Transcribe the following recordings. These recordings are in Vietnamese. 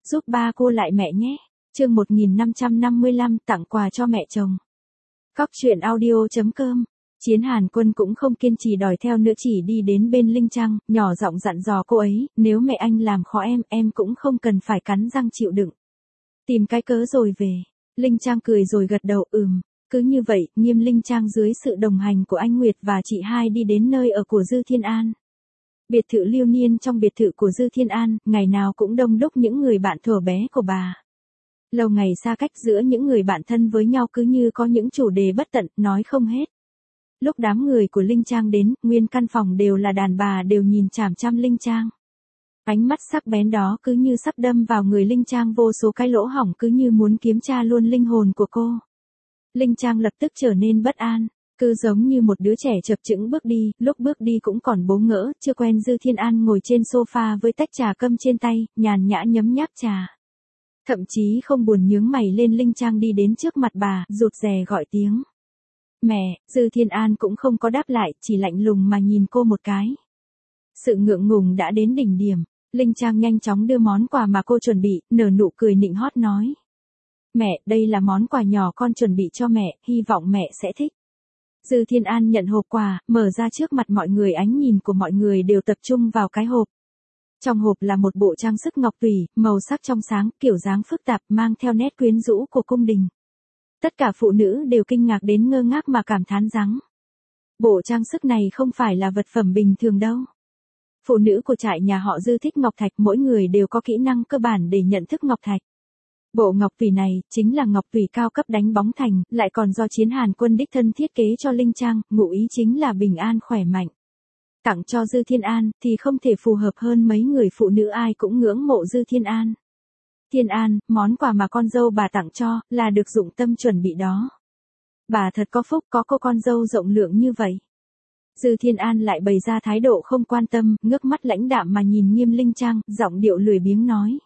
giúp ba cô lại mẹ nhé. Chương 1555 tặng quà cho mẹ chồng. Cóc truyện audio.com. Chiến Hàn Quân cũng không kiên trì đòi theo nữa, chỉ đi đến bên Linh Trang, nhỏ giọng dặn dò cô ấy, nếu mẹ anh làm khó em cũng không cần phải cắn răng chịu đựng. Tìm cái cớ rồi về. Linh Trang cười rồi gật đầu, Cứ như vậy, Nghiêm Linh Trang dưới sự đồng hành của anh Nguyệt và chị hai đi đến nơi ở của Dư Thiên An. Biệt thự Liêu Niên. Trong biệt thự của Dư Thiên An, ngày nào cũng đông đúc những người bạn thuở bé của bà. Lâu ngày xa cách giữa những người bạn thân với nhau cứ như có những chủ đề bất tận, nói không hết. Lúc đám người của Linh Trang đến, nguyên căn phòng đều là đàn bà đều nhìn chằm chằm Linh Trang. Ánh mắt sắc bén đó cứ như sắp đâm vào người Linh Trang, vô số cái lỗ hổng cứ như muốn kiểm tra luôn linh hồn của cô. Linh Trang lập tức trở nên bất an, cứ giống như một đứa trẻ chập chững bước đi, lúc bước đi cũng còn bố ngỡ, chưa quen. Dư Thiên An ngồi trên sofa với tách trà câm trên tay, nhàn nhã nhấm nháp trà. Thậm chí không buồn nhướng mày lên. Linh Trang đi đến trước mặt bà, rụt rè gọi tiếng. Mẹ. Dư Thiên An cũng không có đáp lại, chỉ lạnh lùng mà nhìn cô một cái. Sự ngượng ngùng đã đến đỉnh điểm. Linh Trang nhanh chóng đưa món quà mà cô chuẩn bị, nở nụ cười nịnh hót nói. Mẹ, đây là món quà nhỏ con chuẩn bị cho mẹ, hy vọng mẹ sẽ thích. Dư Thiên An nhận hộp quà, mở ra trước mặt mọi người, ánh nhìn của mọi người đều tập trung vào cái hộp. Trong hộp là một bộ trang sức ngọc tùy, màu sắc trong sáng, kiểu dáng phức tạp, mang theo nét quyến rũ của cung đình. Tất cả phụ nữ đều kinh ngạc đến ngơ ngác mà cảm thán rằng bộ trang sức này không phải là vật phẩm bình thường đâu. Phụ nữ của trại nhà họ Dư thích ngọc thạch, mỗi người đều có kỹ năng cơ bản để nhận thức ngọc thạch. Bộ ngọc tùy này chính là ngọc tùy cao cấp đánh bóng thành, lại còn do Chiến Hàn Quân đích thân thiết kế cho Linh Trang, ngụ ý chính là bình an khỏe mạnh. Tặng cho Dư Thiên An thì không thể phù hợp hơn, mấy người phụ nữ ai cũng ngưỡng mộ Dư Thiên An. Thiên An, món quà mà con dâu bà tặng cho là được dụng tâm chuẩn bị đó. Bà thật có phúc có cô con dâu rộng lượng như vậy. Dư Thiên An lại bày ra thái độ không quan tâm, ngước mắt lãnh đạm mà nhìn Nghiêm Linh Trang, giọng điệu lười biếng nói.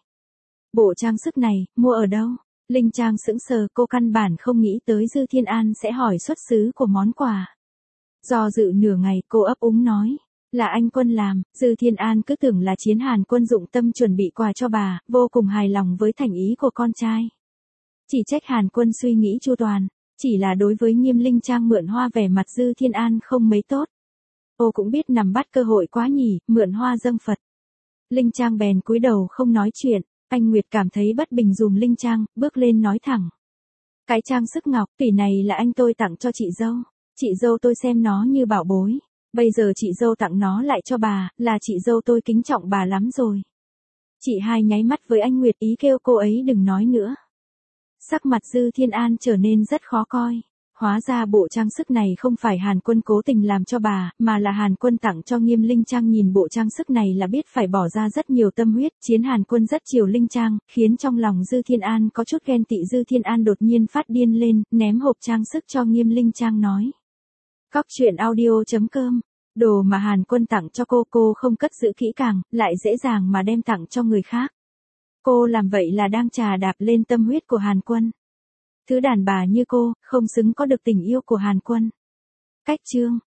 Bộ trang sức này, mua ở đâu? Linh Trang sững sờ, cô căn bản không nghĩ tới Dư Thiên An sẽ hỏi xuất xứ của món quà. Do dự nửa ngày, cô ấp úng nói. Là anh Quân làm. Dư Thiên An cứ tưởng là Chiến Hàn Quân dụng tâm chuẩn bị quà cho bà, vô cùng hài lòng với thành ý của con trai. Chỉ trách Hàn Quân suy nghĩ chu toàn, chỉ là đối với Nghiêm Linh Trang mượn hoa vẻ mặt Dư Thiên An không mấy tốt. Cô cũng biết nắm bắt cơ hội quá nhỉ, mượn hoa dâng Phật. Linh Trang bèn cúi đầu không nói chuyện. Anh Nguyệt cảm thấy bất bình dùm Linh Trang, bước lên nói thẳng. Cái trang sức ngọc tùy này là anh tôi tặng cho chị dâu. Chị dâu tôi xem nó như bảo bối. Bây giờ chị dâu tặng nó lại cho bà, là chị dâu tôi kính trọng bà lắm rồi. Chị hai nháy mắt với anh Nguyệt, ý kêu cô ấy đừng nói nữa. Sắc mặt Dư Thiên An trở nên rất khó coi. Hóa ra bộ trang sức này không phải Hàn Quân cố tình làm cho bà, mà là Hàn Quân tặng cho Nghiêm Linh Trang. Nhìn bộ trang sức này là biết phải bỏ ra rất nhiều tâm huyết. Chiến Hàn Quân rất chiều Linh Trang, khiến trong lòng Dư Thiên An có chút ghen tị. Dư Thiên An đột nhiên phát điên lên, ném hộp trang sức cho Nghiêm Linh Trang nói. Cóc truyện audio.com. Đồ mà Hàn Quân tặng cho cô không cất giữ kỹ càng, lại dễ dàng mà đem tặng cho người khác. Cô làm vậy là đang chà đạp lên tâm huyết của Hàn Quân. Thứ đàn bà như cô, không xứng có được tình yêu của Hàn Quân. Cách chương.